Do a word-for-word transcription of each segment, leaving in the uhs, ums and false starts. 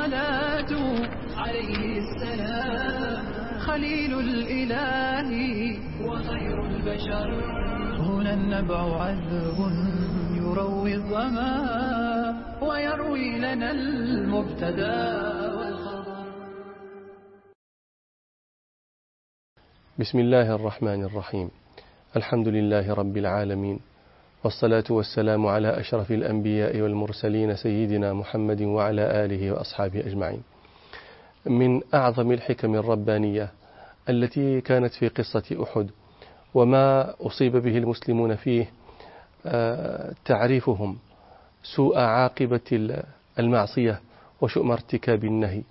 الصلاة عليه السلام خليل الإله وخير البشر. هنا النبع عذب يروي الظما ويروي لنا المبتدا والخبر. بسم الله الرحمن الرحيم. الحمد لله رب العالمين، والصلاة والسلام على أشرف الأنبياء والمرسلين سيدنا محمد وعلى آله وأصحابه أجمعين. من أعظم الحكم الربانية التي كانت في قصة أحد وما أصيب به المسلمون فيه تعريفهم سوء عاقبة المعصية وشؤم ارتكاب النهي،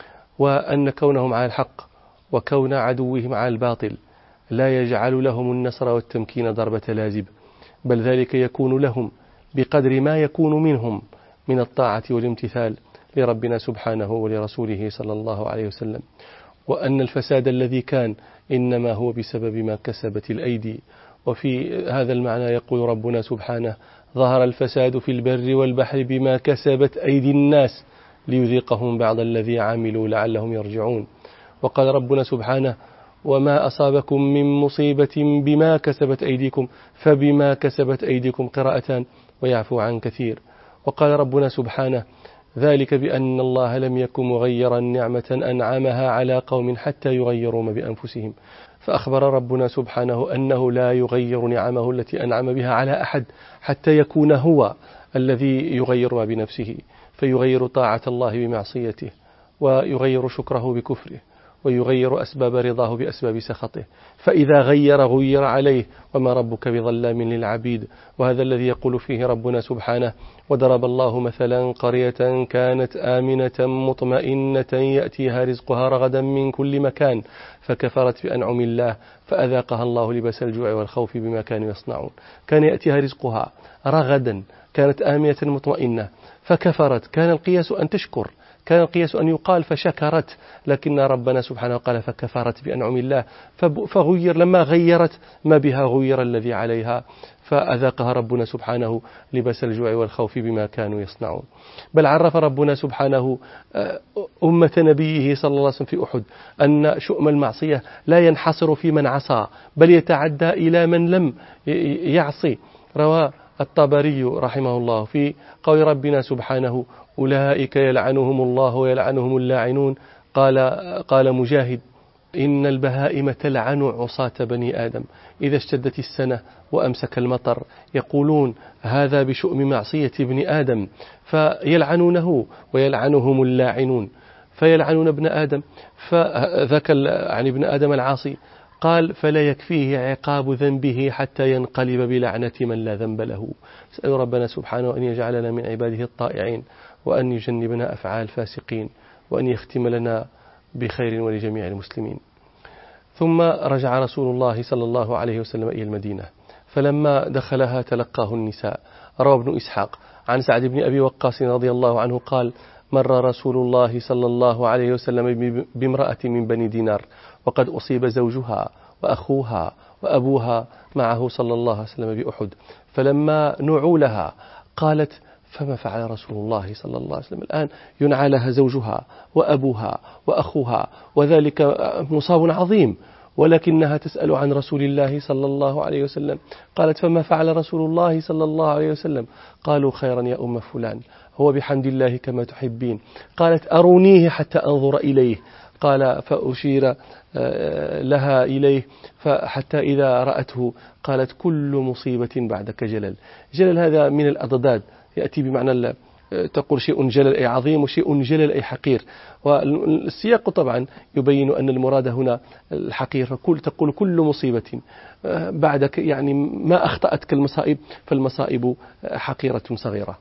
وأن كونهم على الحق وكون عدوهم على الباطل لا يجعل لهم النصر والتمكين ضربة لازب، بل ذلك يكون لهم بقدر ما يكون منهم من الطاعة والامتثال لربنا سبحانه ولرسوله صلى الله عليه وسلم، وأن الفساد الذي كان إنما هو بسبب ما كسبت الأيدي. وفي هذا المعنى يقول ربنا سبحانه: ظهر الفساد في البر والبحر بما كسبت أيدي الناس ليذيقهم بعض الذي عملوا لعلهم يرجعون. وقال ربنا سبحانه: وما أصابكم من مصيبة بما كسبت أيديكم فبما كسبت أيديكم قراءتان ويعفو عن كثير. وقال ربنا سبحانه: ذلك بأن الله لم يكن مغيرا نعمة أنعمها على قوم حتى يغيروا ما بأنفسهم. فأخبر ربنا سبحانه أنه لا يغير نعمه التي أنعم بها على أحد حتى يكون هو الذي يغير ما بنفسه، فيغير طاعة الله بمعصيته، ويغير شكره بكفره، ويغير أسباب رضاه بأسباب سخطه. فإذا غير غير عليه، وما ربك بظلام للعبيد. وهذا الذي يقول فيه ربنا سبحانه: وضرب الله مثلا قرية كانت آمنة مطمئنة يأتيها رزقها رغدا من كل مكان فكفرت بأنعم الله فأذاقها الله لباس الجوع والخوف بما كانوا يصنعون. كان يأتيها رزقها رغدا، كانت آمنة مطمئنة، فكفرت. كان القياس أن تشكر، كان القياس أن يقال فشكرت، لكن ربنا سبحانه قال فكفرت بأنعم الله، فغير. لما غيرت ما بها غير الذي عليها، فأذاقها ربنا سبحانه لباس الجوع والخوف بما كانوا يصنعون. بل عرف ربنا سبحانه أمة نبيه صلى الله عليه وسلم في أحد أن شؤم المعصية لا ينحصر في من عصى، بل يتعدى إلى من لم يعصي. روى الطبري رحمه الله في قول ربنا سبحانه: أولئك يلعنهم الله ويلعنهم اللاعنون. قال قال مجاهد: إن البهائم تلعن عصاة بني آدم إذا اشتدت السنة وأمسك المطر، يقولون هذا بشؤم معصية ابن آدم، فيلعنونه ويلعنهم اللاعنون. فيلعنون ابن آدم، فذاك عن ابن آدم العاصي قال: فلا يكفيه عقاب ذنبه حتى ينقلب بلعنة من لا ذنب له. نسأل ربنا سبحانه أن يجعلنا من عباده الطائعين، وأن يجنبنا أفعال الفاسقين، وأن يختم لنا بخير ولجميع المسلمين. ثم رجع رسول الله صلى الله عليه وسلم إلى المدينة، فلما دخلها تلقاه النساء. روى ابن إسحاق عن سعد بن أبي وقاص رضي الله عنه قال: مر رسول الله صلى الله عليه وسلم بامرأة من بني دينار وقد أصيب زوجها وأخوها وأبوها معه صلى الله عليه وسلم بأحد، فلما نعوا لها قالت: فما فعل رسول الله صلى الله عليه وسلم؟ الآن ينعى لها زوجها وأبوها وأخوها، وذلك مصاب عظيم، ولكنها تسأل عن رسول الله صلى الله عليه وسلم. قالت: فما فعل رسول الله صلى الله عليه وسلم؟ قالوا: خيرا يا أم فلان، هو بحمد الله كما تحبين. قالت: أرونيه حتى أنظر إليه. قال: فأشير لها إليه، فحتى إذا رأته قالت: كل مصيبة بعدك جلل. جلل هذا من الأضداد، يأتي بمعنى تقول شيء جلل أي عظيم، وشيء جلل أي حقير، والسياق طبعا يبين أن المراد هنا الحقير. فكل تقول كل مصيبة بعدك، يعني ما أخطأتك المصائب، فالمصائب حقيرة صغيرة.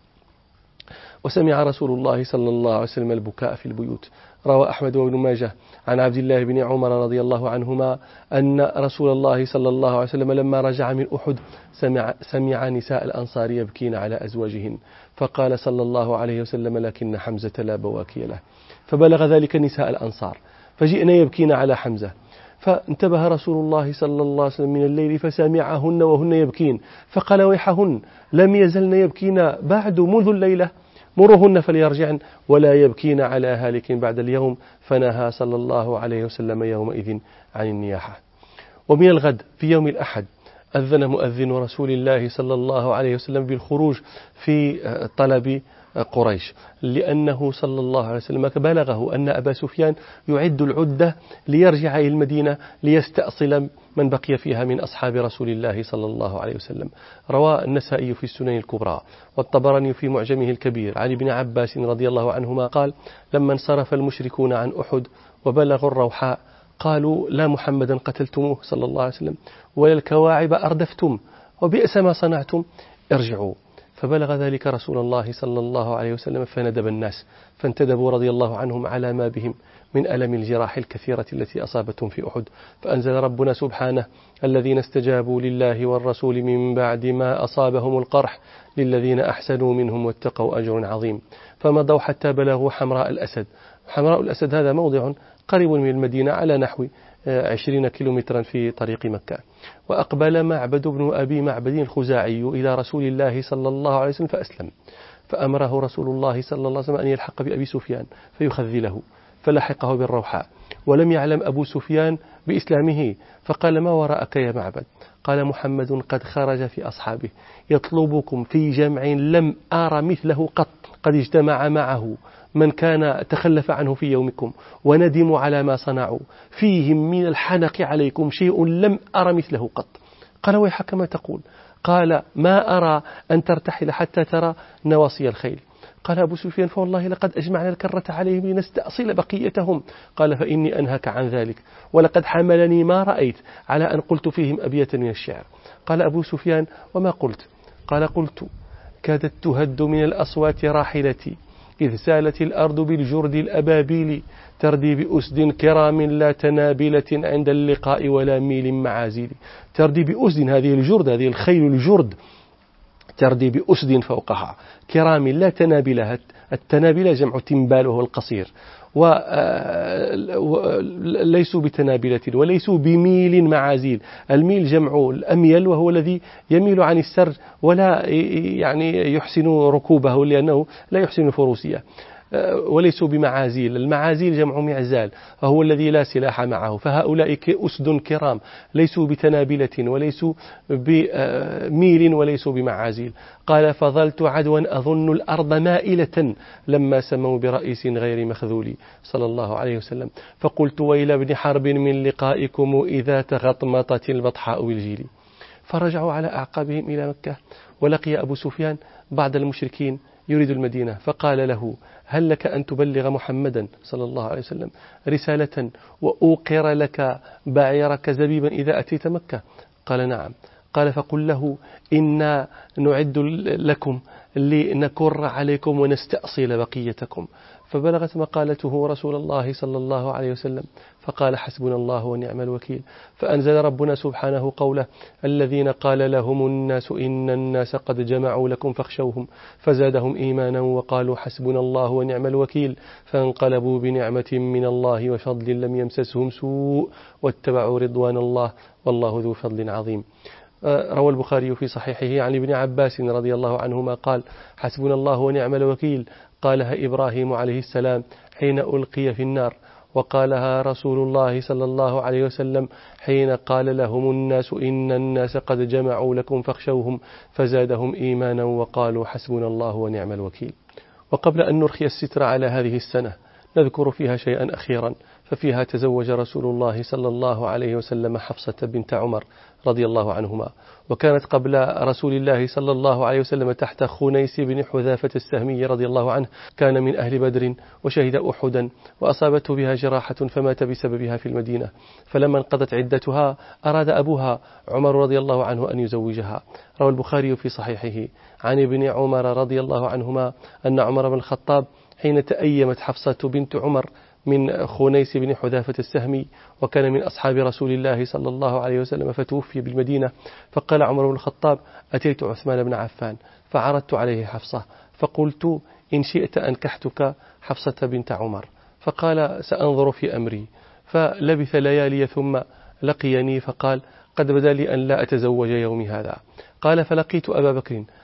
وسمع رسول الله صلى الله عليه وسلم البكاء في البيوت. روى أحمد وابن ماجه عن عبد الله بن عمر رضي الله عنهما أن رسول الله صلى الله عليه وسلم لما رجع من أحد سمع, سمع نساء الأنصار يبكين على أزواجهن، فقال صلى الله عليه وسلم: لكن حمزة لا بواكي له. فبلغ ذلك نساء الأنصار فجئنا يبكين على حمزة، فانتبه رسول الله صلى الله عليه وسلم من الليل فسمعهن وهن يبكين، فقال: ويحهن، لم يزلن يبكين بعد منذ الليلة؟ مروهن فليرجعن ولا يبكين على هالك بعد اليوم، فنهى صلى الله عليه وسلم يومئذ عن النياحة. ومن الغد في يوم الأحد أذن مؤذن رسول الله صلى الله عليه وسلم بالخروج في طلب قريش، لأنه صلى الله عليه وسلم بلغه أن أبا سفيان يعد العدة ليرجع إلى المدينة ليستأصل من بقي فيها من أصحاب رسول الله صلى الله عليه وسلم. روى النسائي في السنن الكبرى والطبراني في معجمه الكبير عن ابن عباس رضي الله عنهما قال: لما انصرف المشركون عن أحد وبلغوا الروحاء قالوا: لا محمدا قتلتموه صلى الله عليه وسلم ولا الكواعب أردفتم وبئس ما صنعتم، ارجعوا. فبلغ ذلك رسول الله صلى الله عليه وسلم فندب الناس، فانتدبوا رضي الله عنهم على ما بهم من ألم الجراح الكثيرة التي أصابتهم في أحد، فأنزل ربنا سبحانه: الذين استجابوا لله والرسول من بعد ما أصابهم القرح للذين أحسنوا منهم واتقوا أجر عظيم. فمضوا حتى بلغوا حمراء الأسد. حمراء الأسد هذا موضع قريب من المدينة على نحو عشرين كيلومترا في طريق مكة. وأقبل معبد بن أبي معبد الخزاعي إلى رسول الله صلى الله عليه وسلم فأسلم، فأمره رسول الله صلى الله عليه وسلم أن يلحق بأبي سفيان فيخذله، فلحقه بالروحاء، ولم يعلم أبو سفيان بإسلامه، فقال: ما وراءك يا معبد؟ قال: محمد قد خرج في أصحابه يطلبكم في جمع لم أرى مثله قط، قد اجتمع معه من كان تخلف عنه في يومكم وندموا على ما صنعوا، فيهم من الحنق عليكم شيء لم أرى مثله قط. قال: ويحك ما تقول؟ قال: ما أرى أن ترتحل حتى ترى نواصي الخيل. قال أبو سفيان: فوالله لقد أجمعنا الكرة عليهم لنستأصل بقيتهم. قال: فإني أنهك عن ذلك، ولقد حملني ما رأيت على أن قلت فيهم أبية من الشعر. قال أبو سفيان: وما قلت؟ قال: قلت: كادت تهد من الأصوات راحلتي إذ سالت الأرض بالجرد الأبابيل، تردي بأسد كرام لا تنابلة عند اللقاء ولا ميل معازيل. تردي بأسد، هذه الجرد، هذه الخيل الجرد، تردي بأسد فوقها كرام لا تنابلها، التنابل جمع تنبال وهو القصير، وليسوا بتنابلة وليسوا بميل معازيل. الميل جمع الأميل وهو الذي يميل عن السر ولا يعني يحسن ركوبه لأنه لا يحسن فروسية، وليسوا بمعازيل. المعازيل جمع معزال وهو الذي لا سلاح معه. فهؤلاء أسد كرام ليسوا بتنابلة وليسوا بميل وليسوا بمعازيل. قال: فظلت عدوا أظن الأرض مائلة لما سموا برئيس غير مخذول صلى الله عليه وسلم، فقلت: ويل ابن حرب من لقائكم إذا تغطمطت البطحاء بالجيل. فرجعوا على أعقابهم إلى مكة، ولقي أبو سفيان بعض المشركين يريد المدينة، فقال له: هل لك أن تبلغ محمدا صلى الله عليه وسلم رسالة وأوقر لك بعيرك زبيبا إذا أتيت مكة؟ قال: نعم. قال: فقل له: إنا نعد لكم لنكر عليكم ونستأصل بقيتكم. فبلغت مقالته رسول الله صلى الله عليه وسلم، فقال: حسبنا الله ونعم الوكيل. فأنزل ربنا سبحانه قوله: الذين قال لهم الناس إن الناس قد جمعوا لكم فاخشوهم فزادهم إيمانا وقالوا حسبنا الله ونعم الوكيل، فانقلبوا بنعمة من الله وفضل لم يمسسهم سوء واتبعوا رضوان الله والله ذو فضل عظيم. روى البخاري في صحيحه عن ابن عباس رضي الله عنهما قال: حسبنا الله ونعم الوكيل قالها إبراهيم عليه السلام حين ألقي في النار، وقالها رسول الله صلى الله عليه وسلم حين قال لهم الناس إن الناس قد جمعوا لكم فاخشوهم فزادهم إيمانا وقالوا حسبنا الله ونعم الوكيل. وقبل أن نرخي الستر على هذه السنة نذكر فيها شيئا أخيرا، ففيها تزوج رسول الله صلى الله عليه وسلم حفصة بنت عمر رضي الله عنهما، وكانت قبل رسول الله صلى الله عليه وسلم تحت خنيس بن حذافة السهمي رضي الله عنه، كان من أهل بدر وشهد أحدا، وأصابته بها جراحة فمات بسببها في المدينة. فلما انقضت عدتها أراد أبوها عمر رضي الله عنه أن يزوجها. روى البخاري في صحيحه عن ابن عمر رضي الله عنهما أن عمر بن الخطاب حين تأيمت حفصة بنت عمر من خنيس بن حذافة السهمي، وكان من أصحاب رسول الله صلى الله عليه وسلم، فتوفي بالمدينة، فقال عمر بن الخطاب: أتيت عثمان بن عفان فعرضت عليه حفصة فقلت: إن شئت أنكحتك حفصة بنت عمر. فقال: سأنظر في أمري. فلبث ليالي ثم لقيني فقال: قد بدا لي أن لا أتزوج يومي هذا. قال: فلقيت أبا بكر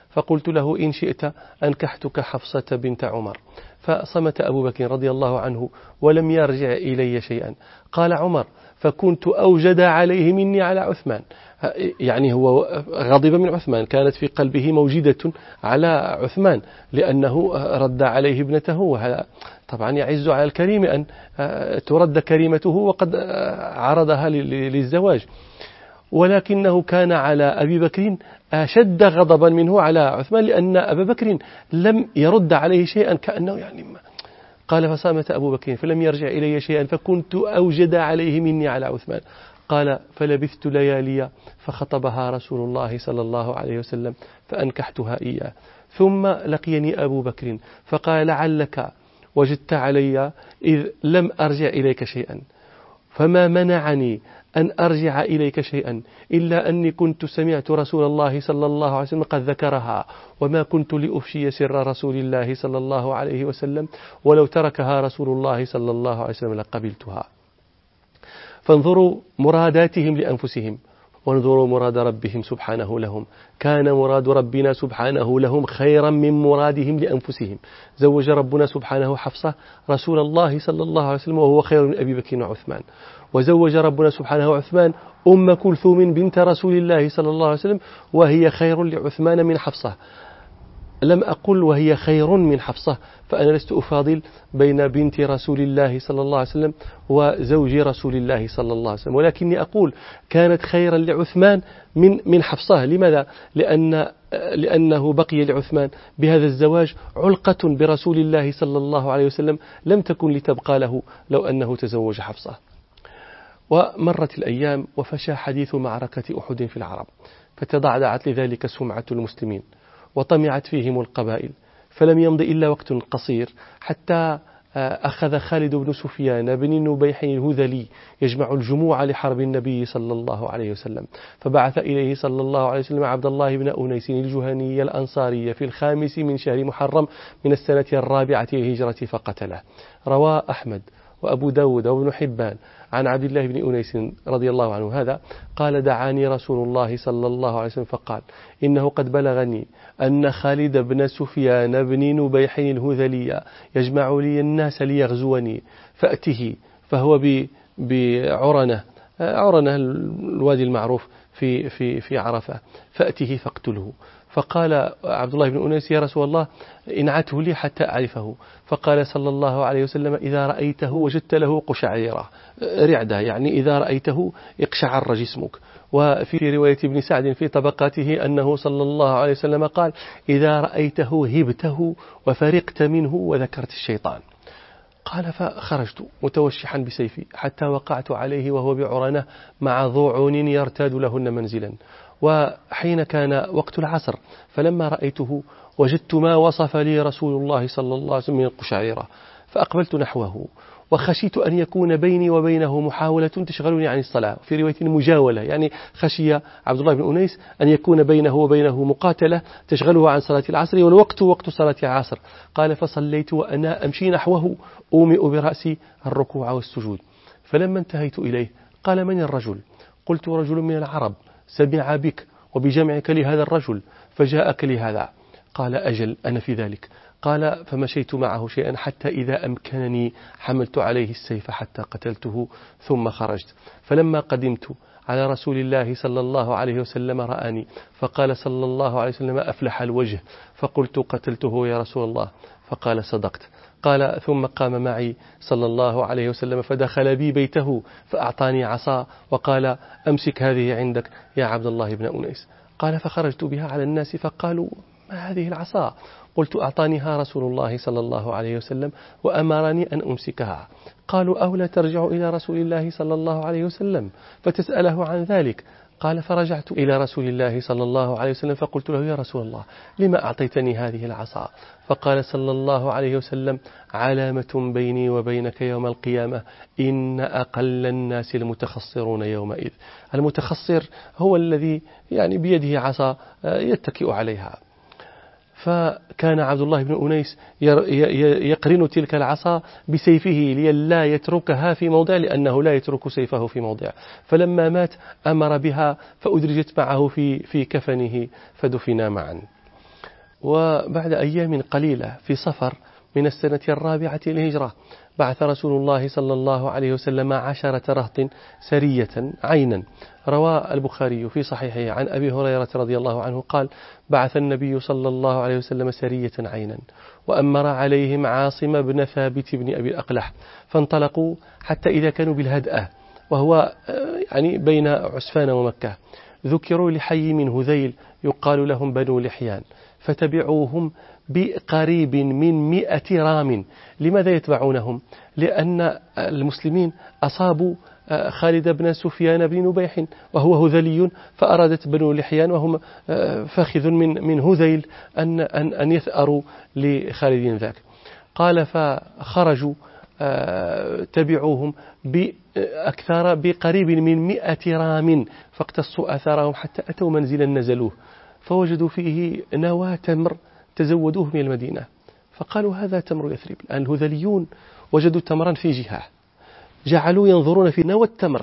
فقلت له إن شئت أنكحتك حفصة بنت عمر. فصمت أبو بكر رضي الله عنه ولم يرجع إلي شيئا. قال عمر فكنت أوجد عليه مني على عثمان، يعني هو غضب من عثمان، كانت في قلبه موجدة على عثمان لأنه رد عليه ابنته، وهذا طبعا يعز على الكريم أن ترد كريمته وقد عرضها للزواج، ولكنه كان على أبي بكر أشد غضبا منه على عثمان لأن أبا بكر لم يرد عليه شيئا، كأنه يعني ما. قال فصامت أبو بكر فلم يرجع إلي شيئا فكنت أوجد عليه مني على عثمان. قال فلبثت ليالي فخطبها رسول الله صلى الله عليه وسلم فأنكحتها إياه. ثم لقيني أبو بكر فقال لعلك وجدت علي إذ لم أرجع إليك شيئا، فما منعني أن أرجع إليك شيئا إلا أني كنت سمعت رسول الله صلى الله عليه وسلم قد ذكرها، وما كنت لأفشي سر رسول الله صلى الله عليه وسلم، ولو تركها رسول الله صلى الله عليه وسلم لقبلتها. فانظروا مراداتهم لأنفسهم وانظروا مراد ربهم سبحانه لهم. كان مراد ربنا سبحانه لهم خيرا من مرادهم لأنفسهم. زوج ربنا سبحانه حفصة رسول الله صلى الله عليه وسلم وهو خير من أبي بكر وعثمان، وزوج ربنا سبحانه عثمان أم كلثوم بنت رسول الله صلى الله عليه وسلم وهي خير لعثمان من حفصة. لم أقل وهي خير من حفصة، فأنا لست أفاضل بين بنت رسول الله صلى الله عليه وسلم وزوج رسول الله صلى الله عليه وسلم، ولكني أقول كانت خيرا لعثمان من من حفصة. لماذا؟ لأن لأنه بقي لعثمان بهذا الزواج علقة برسول الله صلى الله عليه وسلم لم تكن لتبقى له لو أنه تزوج حفصة. ومرت الأيام وفشى حديث معركة أحد في العرب، فتضعضعت لذلك سمعة المسلمين وطمعت فيهم القبائل، فلم يمض إلا وقت قصير حتى أخذ خالد بن سفيان بن نبيح الهذلي يجمع الجموع لحرب النبي صلى الله عليه وسلم، فبعث إليه صلى الله عليه وسلم عبد الله بن أنيس الجهني الأنصاري في الخامس من شهر محرم من السنة الرابعة للهجرة فقتله. روى أحمد وأبو داود وابن حبان عن عبد الله بن أنيس رضي الله عنه هذا قال دعاني رسول الله صلى الله عليه وسلم فقال إنه قد بلغني أن خالد بن سفيان بن نبيح الهذلي يجمع لي الناس ليغزوني، فأته فهو بعرنة، عرنة الوادي المعروف في في في عرفة، فأته فاقتله. فقال عبد الله بن أنيس يا رسول الله انعته لي حتى أعرفه، فقال صلى الله عليه وسلم إذا رأيته وجدت له قشعيرة رعدة، يعني إذا رأيته اقشعر جسمك. وفي رواية ابن سعد في طبقاته أنه صلى الله عليه وسلم قال إذا رأيته هبته وفرقت منه وذكرت الشيطان. قال فخرجت متوشحا بسيفي حتى وقعت عليه وهو بعرنة مع ضوعون يرتاد لهن منزلا، وحين كان وقت العصر فلما رأيته وجدت ما وصف لي رسول الله صلى الله عليه وسلم من القشعيرة، فأقبلت نحوه وخشيت أن يكون بيني وبينه محاولة تشغلني عن الصلاة، في رواية مجاولة، يعني خشي عبد الله بن أنيس أن يكون بينه وبينه مقاتلة تشغله عن صلاة العصر والوقت وقت صلاة العصر. قال فصليت وأنا أمشي نحوه أومئ برأسي الركوع والسجود، فلما انتهيت إليه قال من الرجل؟ قلت رجل من العرب سمع بك وبجمعك لهذا الرجل فجاءك لهذا. قال أجل أنا في ذلك. قال فمشيت معه شيئا حتى إذا أمكنني حملت عليه السيف حتى قتلته ثم خرجت. فلما قدمت على رسول الله صلى الله عليه وسلم رآني فقال صلى الله عليه وسلم أفلح الوجه، فقلت قتلته يا رسول الله، فقال صدقت. قال ثم قام معي صلى الله عليه وسلم فدخل بي بيته فأعطاني عصا وقال أمسك هذه عندك يا عبد الله بن أنيس. قال فخرجت بها على الناس فقالوا ما هذه العصا؟ قلت أعطانيها رسول الله صلى الله عليه وسلم وأمرني أن أمسكها. قالوا أولا ترجع إلى رسول الله صلى الله عليه وسلم فتسأله عن ذلك؟ قال فرجعت إلى رسول الله صلى الله عليه وسلم فقلت له يا رسول الله لما أعطيتني هذه العصا؟ فقال صلى الله عليه وسلم علامة بيني وبينك يوم القيامة إن أقل الناس المتخصرون يومئذ. المتخصر هو الذي يعني بيده عصا يتكئ عليها. فكان عبد الله بن أنيس يقرن تلك العصا بسيفه لئلا يتركها في موضع، لأنه لا يترك سيفه في موضع. فلما مات أمر بها فأدرجت معه في في كفنه فدفنا معا. وبعد أيام قليلة في صفر من السنة الرابعة للهجرة بعث رسول الله صلى الله عليه وسلم عشرة رهط سرية عينا. روى البخاري في صحيحه عن أبي هريرة رضي الله عنه قال: بعث النبي صلى الله عليه وسلم سرية عينا وأمر عليهم عاصم بن ثابت بن أبي الأقلح، فانطلقوا حتى إذا كانوا بالهدأة وهو يعني بين عسفان ومكة، ذكروا لحي من هذيل يقال لهم بنو لحيان، فتبعوهم بقريب من مئة رام. لماذا يتبعونهم؟ لأن المسلمين أصابوا خالد بن سفيان بن نبيح وهو هذلي، فأرادت بنو لحيان وهم فاخذ من من هذيل أن أن أن يثأروا لخالد ذاك. قال: فخرجوا تبعوهم بأكثر بقريب من مئة رام، فاقتصوا أثارهم حتى أتوا منزلا نزلوه، فوجدوا فيه نواة تمر تزودوه من المدينة، فقالوا: هذا تمر يثرب. الآن الهذليون وجدوا تمرا في جهة، جعلوا ينظرون في نوى التمر،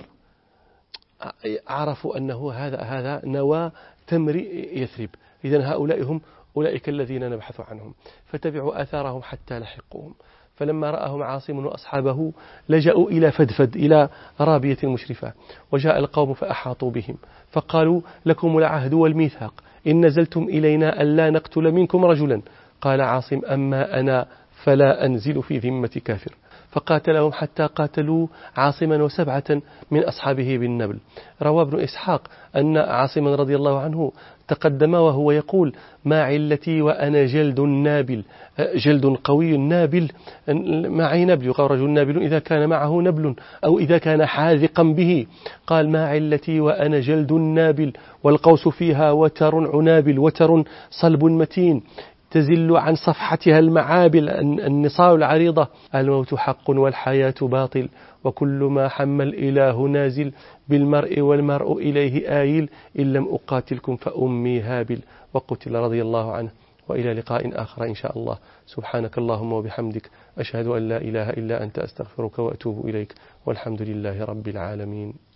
عرفوا أنه هذا هذا نوى تمر يثرب، إذن هؤلاء هم أولئك الذين نبحث عنهم، فتبعوا آثارهم حتى لحقوهم. فلما رأهم عاصم وأصحابه لجأوا إلى فدفد، إلى رابية مشرفة، وجاء القوم فأحاطوا بهم فقالوا: لكم العهد والميثاق إن نزلتم إلينا ألا نقتل منكم رجلا. قال عاصم: أما أنا فلا أنزل في ذمة كافر. فقاتلهم حتى قاتلوا عاصما وسبعة من أصحابه بالنبل. روى ابن إسحاق أن عاصما رضي الله عنه تقدم وهو يقول: ما علتي وأنا جلد نابل، جلد قوي نابل، معي نبل، يقال رجل نابل إذا كان معه نبل أو إذا كان حاذقا به. قال: ما علتي وأنا جلد نابل، والقوس فيها وتر عنابل، وتر صلب متين تزل عن صفحتها المعابل، النصال العريضة. الموت حق والحياة باطل، وكل ما حم الإله نازل، بالمرء والمرء إليه آيل، إن لم أقاتلكم فأمي هابل. وقتل رضي الله عنه. وإلى لقاء آخر إن شاء الله. سبحانك اللهم وبحمدك، أشهد أن لا إله إلا أنت، أستغفرك وأتوب إليك، والحمد لله رب العالمين.